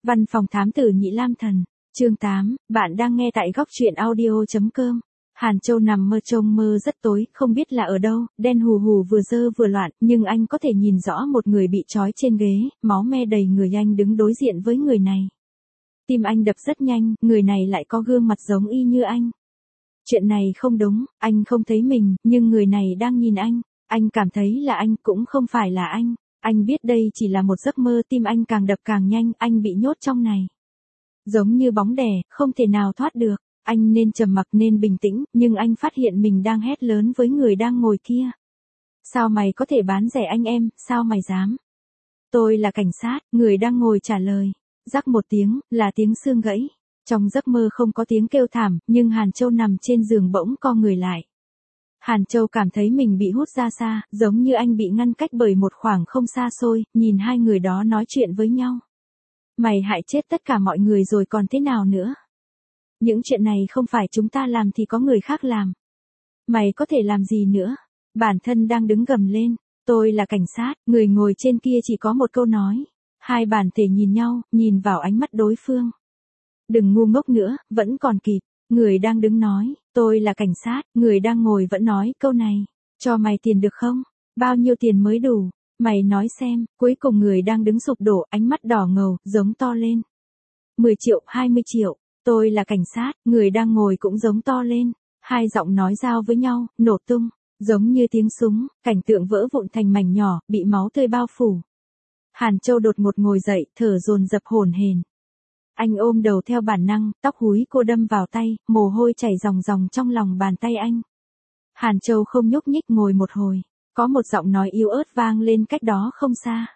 Văn phòng thám tử Nhị Lam Thần, chương 8, bạn đang nghe tại góc truyện audio.com. Hàn Châu nằm mơ trông mơ rất tối, không biết là ở đâu, đen hù hù vừa dơ vừa loạn, nhưng anh có thể nhìn rõ một người bị trói trên ghế, máu me đầy người, anh đứng đối diện với người này. Tim anh đập rất nhanh, người này lại có gương mặt giống y như anh. Chuyện này không đúng, anh không thấy mình, nhưng người này đang nhìn anh cảm thấy là anh, cũng không phải là anh. Anh biết đây chỉ là một giấc mơ, tim anh càng đập càng nhanh, anh bị nhốt trong này. Giống như bóng đè, không thể nào thoát được. Anh nên trầm mặc, nên bình tĩnh, nhưng anh phát hiện mình đang hét lớn với người đang ngồi kia. Sao mày có thể bán rẻ anh em, sao mày dám? Tôi là cảnh sát, người đang ngồi trả lời. Rắc một tiếng, là tiếng xương gãy. Trong giấc mơ không có tiếng kêu thảm, nhưng Hàn Châu nằm trên giường bỗng co người lại. Hàn Châu cảm thấy mình bị hút ra xa, giống như anh bị ngăn cách bởi một khoảng không xa xôi, nhìn hai người đó nói chuyện với nhau. Mày hại chết tất cả mọi người rồi còn thế nào nữa? Những chuyện này không phải chúng ta làm thì có người khác làm. Mày có thể làm gì nữa? Bản thân đang đứng gầm lên. Tôi là cảnh sát, người ngồi trên kia chỉ có một câu nói. Hai bản thể nhìn nhau, nhìn vào ánh mắt đối phương. Đừng ngu ngốc nữa, vẫn còn kịp. Người đang đứng nói, tôi là cảnh sát, người đang ngồi vẫn nói câu này. Cho mày tiền được không? Bao nhiêu tiền mới đủ? Mày nói xem, cuối cùng người đang đứng sụp đổ, ánh mắt đỏ ngầu, giống to lên. 10 triệu, 20 triệu, tôi là cảnh sát, người đang ngồi cũng giống to lên. Hai giọng nói giao với nhau, nổ tung, giống như tiếng súng, cảnh tượng vỡ vụn thành mảnh nhỏ, bị máu tươi bao phủ. Hàn Châu đột ngột ngồi dậy, thở dồn dập hổn hển. Anh ôm đầu theo bản năng, tóc húi cô đâm vào tay, mồ hôi chảy ròng ròng trong lòng bàn tay anh. Hàn Châu không nhúc nhích ngồi một hồi, có một giọng nói yếu ớt vang lên cách đó không xa.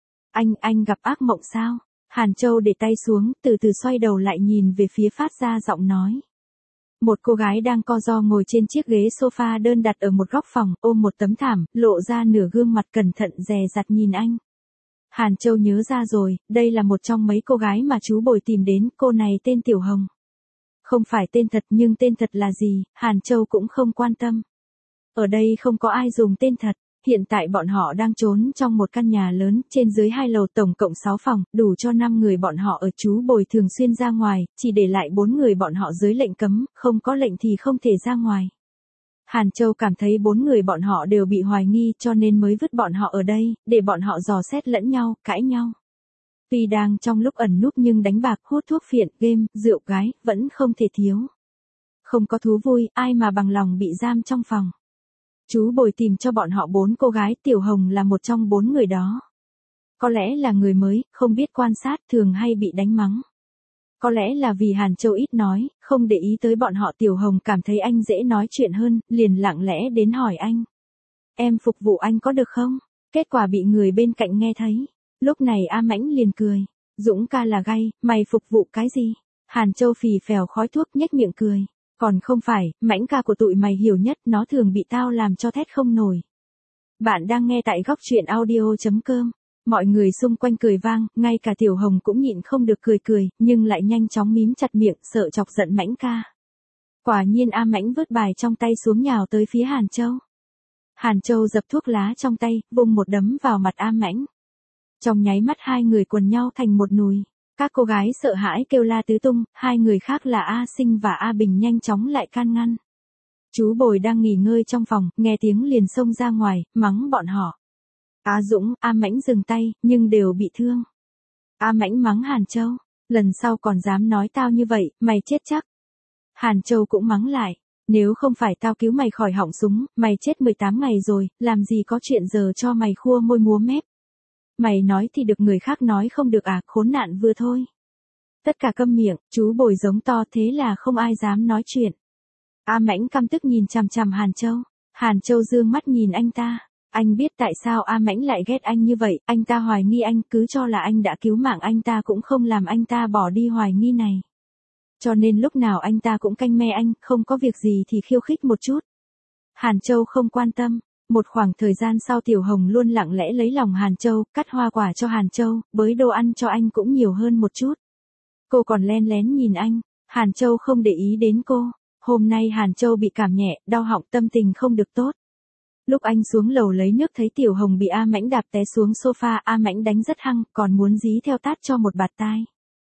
Anh gặp ác mộng sao? Hàn Châu để tay xuống, từ từ xoay đầu lại nhìn về phía phát ra giọng nói. Một cô gái đang co ro ngồi trên chiếc ghế sofa đơn đặt ở một góc phòng, ôm một tấm thảm, lộ ra nửa gương mặt cẩn thận dè dặt nhìn anh. Hàn Châu nhớ ra rồi, đây là một trong mấy cô gái mà chú Bồi tìm đến, cô này tên Tiểu Hồng. Không phải tên thật, nhưng tên thật là gì, Hàn Châu cũng không quan tâm. Ở đây không có ai dùng tên thật, hiện tại bọn họ đang trốn trong một căn nhà lớn, trên dưới 2 lầu, tổng cộng 6 phòng, đủ cho 5 người bọn họ ở. Chú Bồi thường xuyên ra ngoài, chỉ để lại 4 người bọn họ dưới lệnh cấm, không có lệnh thì không thể ra ngoài. Hàn Châu cảm thấy 4 người bọn họ đều bị hoài nghi, cho nên mới vứt bọn họ ở đây, để bọn họ dò xét lẫn nhau, cãi nhau. Tuy đang trong lúc ẩn núp nhưng đánh bạc, hút thuốc phiện, game, rượu gái, vẫn không thể thiếu. Không có thú vui, ai mà bằng lòng bị giam trong phòng. Chú Bồi tìm cho bọn họ 4 cô gái, Tiểu Hồng là một trong 4 người đó. Có lẽ là người mới, không biết quan sát, thường hay bị đánh mắng. Có lẽ là vì Hàn Châu ít nói, không để ý tới bọn họ. Tiểu Hồng cảm thấy anh dễ nói chuyện hơn, liền lặng lẽ đến hỏi anh. Em phục vụ anh có được không? Kết quả bị người bên cạnh nghe thấy. Lúc này A Mãnh liền cười. Dũng ca là gay, mày phục vụ cái gì? Hàn Châu phì phèo khói thuốc nhếch miệng cười. Còn không phải, Mãnh ca của tụi mày hiểu nhất, nó thường bị tao làm cho thét không nổi. Bạn đang nghe tại góc truyện audio.com. Mọi người xung quanh cười vang, ngay cả Tiểu Hồng cũng nhịn không được cười, nhưng lại nhanh chóng mím chặt miệng, sợ chọc giận Mãnh ca. Quả nhiên A Mãnh vứt bài trong tay xuống nhào tới phía Hàn Châu. Hàn Châu dập thuốc lá trong tay, vung một đấm vào mặt A Mãnh. Trong nháy mắt hai người quần nhau thành một nùi. Các cô gái sợ hãi kêu la tứ tung, hai người khác là A Sinh và A Bình nhanh chóng lại can ngăn. Chú Bồi đang nghỉ ngơi trong phòng, nghe tiếng liền xông ra ngoài, mắng bọn họ. A Dũng, A Mãnh dừng tay, nhưng đều bị thương. A Mãnh mắng Hàn Châu, lần sau còn dám nói tao như vậy, mày chết chắc. Hàn Châu cũng mắng lại, nếu không phải tao cứu mày khỏi họng súng, mày chết 18 ngày rồi, làm gì có chuyện giờ cho mày khua môi múa mép. Mày nói thì được, người khác nói không được à, khốn nạn vừa thôi. Tất cả câm miệng, chú Bồi giống to, thế là không ai dám nói chuyện. A Mãnh căm tức nhìn chằm chằm Hàn Châu. Hàn Châu dương mắt nhìn anh ta. Anh biết tại sao A Mãnh lại ghét anh như vậy, anh ta hoài nghi anh, cứ cho là anh đã cứu mạng anh ta cũng không làm anh ta bỏ đi hoài nghi này. Cho nên lúc nào anh ta cũng canh me anh, không có việc gì thì khiêu khích một chút. Hàn Châu không quan tâm. Một khoảng thời gian sau Tiểu Hồng luôn lặng lẽ lấy lòng Hàn Châu, cắt hoa quả cho Hàn Châu, bới đồ ăn cho anh cũng nhiều hơn một chút. Cô còn len lén nhìn anh, Hàn Châu không để ý đến cô. Hôm nay Hàn Châu bị cảm nhẹ, đau họng, tâm tình không được tốt. Lúc anh xuống lầu lấy nước thấy Tiểu Hồng bị A Mãnh đạp té xuống sofa, A Mãnh đánh rất hăng, còn muốn dí theo tát cho một bạt tai.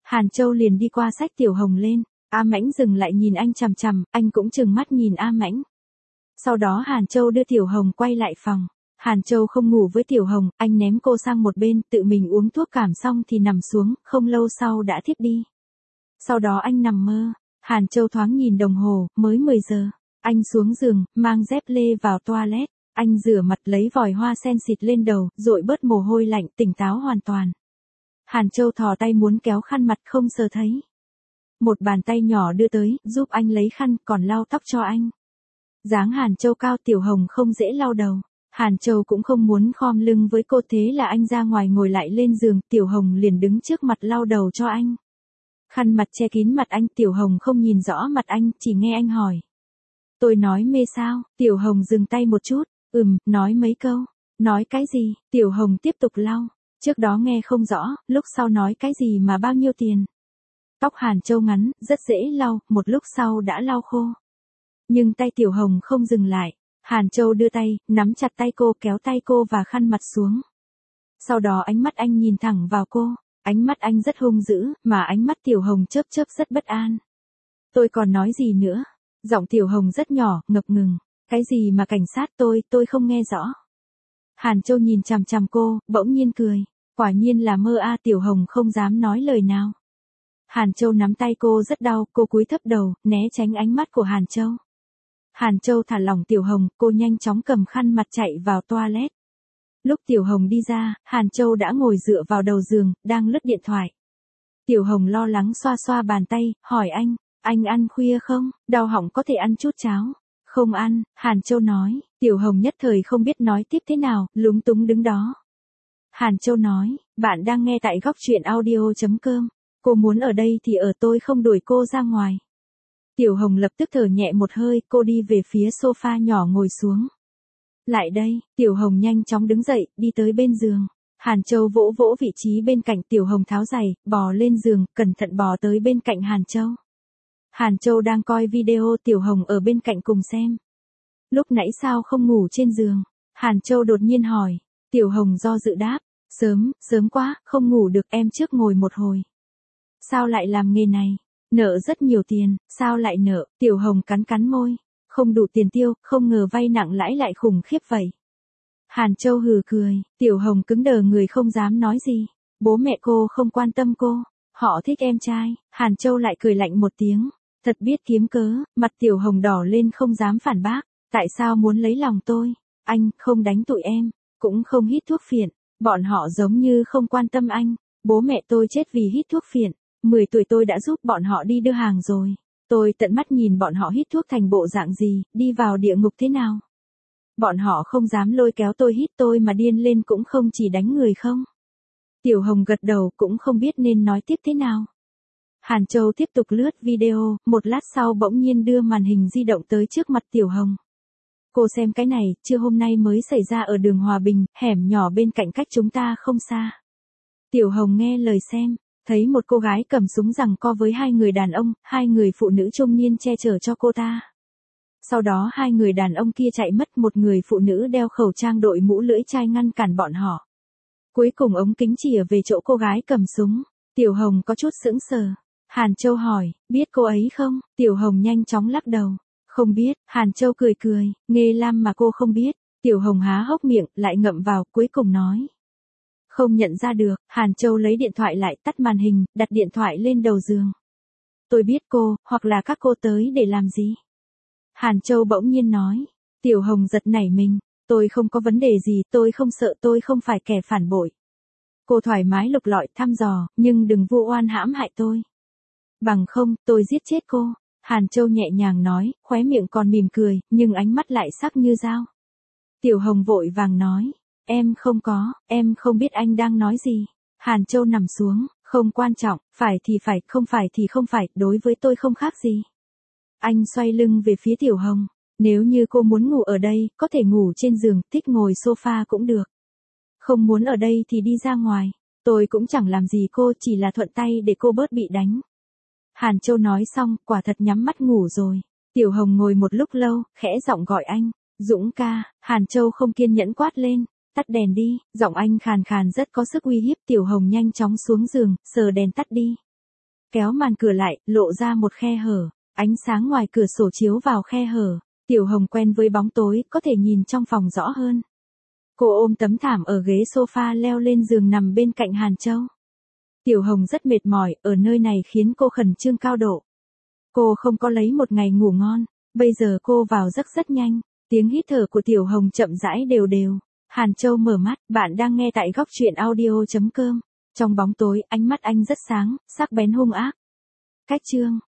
Hàn Châu liền đi qua xách Tiểu Hồng lên. A Mãnh dừng lại nhìn anh chằm chằm, anh cũng trừng mắt nhìn A Mãnh. Sau đó Hàn Châu đưa Tiểu Hồng quay lại phòng. Hàn Châu không ngủ với Tiểu Hồng, anh ném cô sang một bên, tự mình uống thuốc cảm xong thì nằm xuống, không lâu sau đã thiếp đi. Sau đó anh nằm mơ. Hàn Châu thoáng nhìn đồng hồ, mới 10 giờ. Anh xuống giường, mang dép lê vào toilet. Anh rửa mặt lấy vòi hoa sen xịt lên đầu, dội bớt mồ hôi lạnh, tỉnh táo hoàn toàn. Hàn Châu thò tay muốn kéo khăn mặt không sờ thấy. Một bàn tay nhỏ đưa tới, giúp anh lấy khăn, còn lau tóc cho anh. Dáng Hàn Châu cao, Tiểu Hồng không dễ lau đầu. Hàn Châu cũng không muốn khom lưng với cô, thế là anh ra ngoài ngồi lại lên giường, Tiểu Hồng liền đứng trước mặt lau đầu cho anh. Khăn mặt che kín mặt anh, Tiểu Hồng không nhìn rõ mặt anh, chỉ nghe anh hỏi. Tôi nói mê sao? Tiểu Hồng dừng tay một chút, nói mấy câu. Nói cái gì? Tiểu Hồng tiếp tục lau. Trước đó nghe không rõ, lúc sau nói cái gì mà bao nhiêu tiền. Tóc Hàn Châu ngắn, rất dễ lau, một lúc sau đã lau khô. Nhưng tay Tiểu Hồng không dừng lại. Hàn Châu đưa tay, nắm chặt tay cô, kéo tay cô và khăn mặt xuống. Sau đó ánh mắt anh nhìn thẳng vào cô. Ánh mắt anh rất hung dữ, mà ánh mắt Tiểu Hồng chớp chớp rất bất an. Tôi còn nói gì nữa? Giọng Tiểu Hồng rất nhỏ, ngập ngừng. Cái gì mà cảnh sát, tôi không nghe rõ. Hàn Châu nhìn chằm chằm cô, bỗng nhiên cười. Quả nhiên là mơ a. Tiểu Hồng không dám nói lời nào. Hàn Châu nắm tay cô rất đau, cô cúi thấp đầu, né tránh ánh mắt của Hàn Châu. Hàn Châu thả lỏng Tiểu Hồng, cô nhanh chóng cầm khăn mặt chạy vào toilet. Lúc Tiểu Hồng đi ra, Hàn Châu đã ngồi dựa vào đầu giường, đang lướt điện thoại. Tiểu Hồng lo lắng xoa xoa bàn tay, hỏi anh ăn khuya không? Đau họng có thể ăn chút cháo. Không ăn, Hàn Châu nói. Tiểu Hồng nhất thời không biết nói tiếp thế nào, lúng túng đứng đó. Hàn Châu nói, bạn đang nghe tại góc truyện audio.com. Cô muốn ở đây thì ở, tôi không đuổi cô ra ngoài. Tiểu Hồng lập tức thở nhẹ một hơi, cô đi về phía sofa nhỏ ngồi xuống. Lại đây, Tiểu Hồng nhanh chóng đứng dậy, đi tới bên giường. Hàn Châu vỗ vỗ vị trí bên cạnh, Tiểu Hồng tháo giày, bò lên giường, cẩn thận bò tới bên cạnh Hàn Châu. Hàn Châu đang coi video, Tiểu Hồng ở bên cạnh cùng xem. Lúc nãy sao không ngủ trên giường? Hàn Châu đột nhiên hỏi. Tiểu Hồng do dự đáp. Sớm quá, không ngủ được, em trước ngồi một hồi. Sao lại làm nghề này? Nợ rất nhiều tiền, sao lại nợ? Tiểu Hồng cắn cắn môi. Không đủ tiền tiêu, không ngờ vay nặng lãi lại khủng khiếp vậy. Hàn Châu hừ cười, Tiểu Hồng cứng đờ người không dám nói gì. Bố mẹ cô không quan tâm cô, họ thích em trai. Hàn Châu lại cười lạnh một tiếng, thật biết kiếm cớ. Mặt Tiểu Hồng đỏ lên không dám phản bác. Tại sao muốn lấy lòng tôi? Anh không đánh tụi em, cũng không hít thuốc phiện. Bọn họ giống như không quan tâm anh. Bố mẹ tôi chết vì hít thuốc phiện. 10 tuổi tôi đã giúp bọn họ đi đưa hàng rồi. Tôi tận mắt nhìn bọn họ hít thuốc thành bộ dạng gì, đi vào địa ngục thế nào. Bọn họ không dám lôi kéo tôi hít, tôi mà điên lên cũng không chỉ đánh người không. Tiểu Hồng gật đầu, cũng không biết nên nói tiếp thế nào. Hàn Châu tiếp tục lướt video, một lát sau bỗng nhiên đưa màn hình di động tới trước mặt Tiểu Hồng. Cô xem cái này, trưa hôm nay mới xảy ra ở đường Hòa Bình, hẻm nhỏ bên cạnh cách chúng ta không xa. Tiểu Hồng nghe lời xem, thấy một cô gái cầm súng giằng co với 2 người đàn ông, 2 người phụ nữ trung niên che chở cho cô ta. Sau đó 2 người đàn ông kia chạy mất, một người phụ nữ đeo khẩu trang đội mũ lưỡi chai ngăn cản bọn họ. Cuối cùng ống kính chìa về chỗ cô gái cầm súng. Tiểu Hồng có chút sững sờ. Hàn Châu hỏi, biết cô ấy không? Tiểu Hồng nhanh chóng lắc đầu. Không biết. Hàn Châu cười cười, nghề lam mà cô không biết. Tiểu Hồng há hốc miệng, lại ngậm vào, cuối cùng nói. Không nhận ra được. Hàn Châu lấy điện thoại lại, tắt màn hình, đặt điện thoại lên đầu giường. Tôi biết cô, hoặc là các cô tới để làm gì? Hàn Châu bỗng nhiên nói. Tiểu Hồng giật nảy mình. Tôi không có vấn đề gì, tôi không sợ, tôi không phải kẻ phản bội. Cô thoải mái lục lọi thăm dò, nhưng đừng vu oan hãm hại tôi. Bằng không, tôi giết chết cô. Hàn Châu nhẹ nhàng nói, khóe miệng còn mỉm cười, nhưng ánh mắt lại sắc như dao. Tiểu Hồng vội vàng nói. Em không có, em không biết anh đang nói gì. Hàn Châu nằm xuống, không quan trọng, phải thì phải, không phải thì không phải, đối với tôi không khác gì. Anh xoay lưng về phía Tiểu Hồng. Nếu như cô muốn ngủ ở đây, có thể ngủ trên giường, thích ngồi sofa cũng được. Không muốn ở đây thì đi ra ngoài. Tôi cũng chẳng làm gì cô, chỉ là thuận tay để cô bớt bị đánh. Hàn Châu nói xong, quả thật nhắm mắt ngủ rồi. Tiểu Hồng ngồi một lúc lâu, khẽ giọng gọi anh. Dũng ca. Hàn Châu không kiên nhẫn quát lên. Tắt đèn đi. Giọng anh khàn khàn rất có sức uy hiếp. Tiểu Hồng nhanh chóng xuống giường, sờ đèn tắt đi. kéo màn cửa lại, lộ ra một khe hở. Ánh sáng ngoài cửa sổ chiếu vào khe hở. Tiểu Hồng quen với bóng tối, có thể nhìn trong phòng rõ hơn. Cô ôm tấm thảm ở ghế sofa leo lên giường nằm bên cạnh Hàn Châu. Tiểu Hồng rất mệt mỏi, ở nơi này khiến cô khẩn trương cao độ. Cô không có lấy một ngày ngủ ngon, bây giờ cô vào giấc rất nhanh, tiếng hít thở của Tiểu Hồng chậm rãi đều đều. Hàn Châu mở mắt, bạn đang nghe tại góc truyện audio.com. Trong bóng tối, ánh mắt anh rất sáng, sắc bén hung ác. Cách chương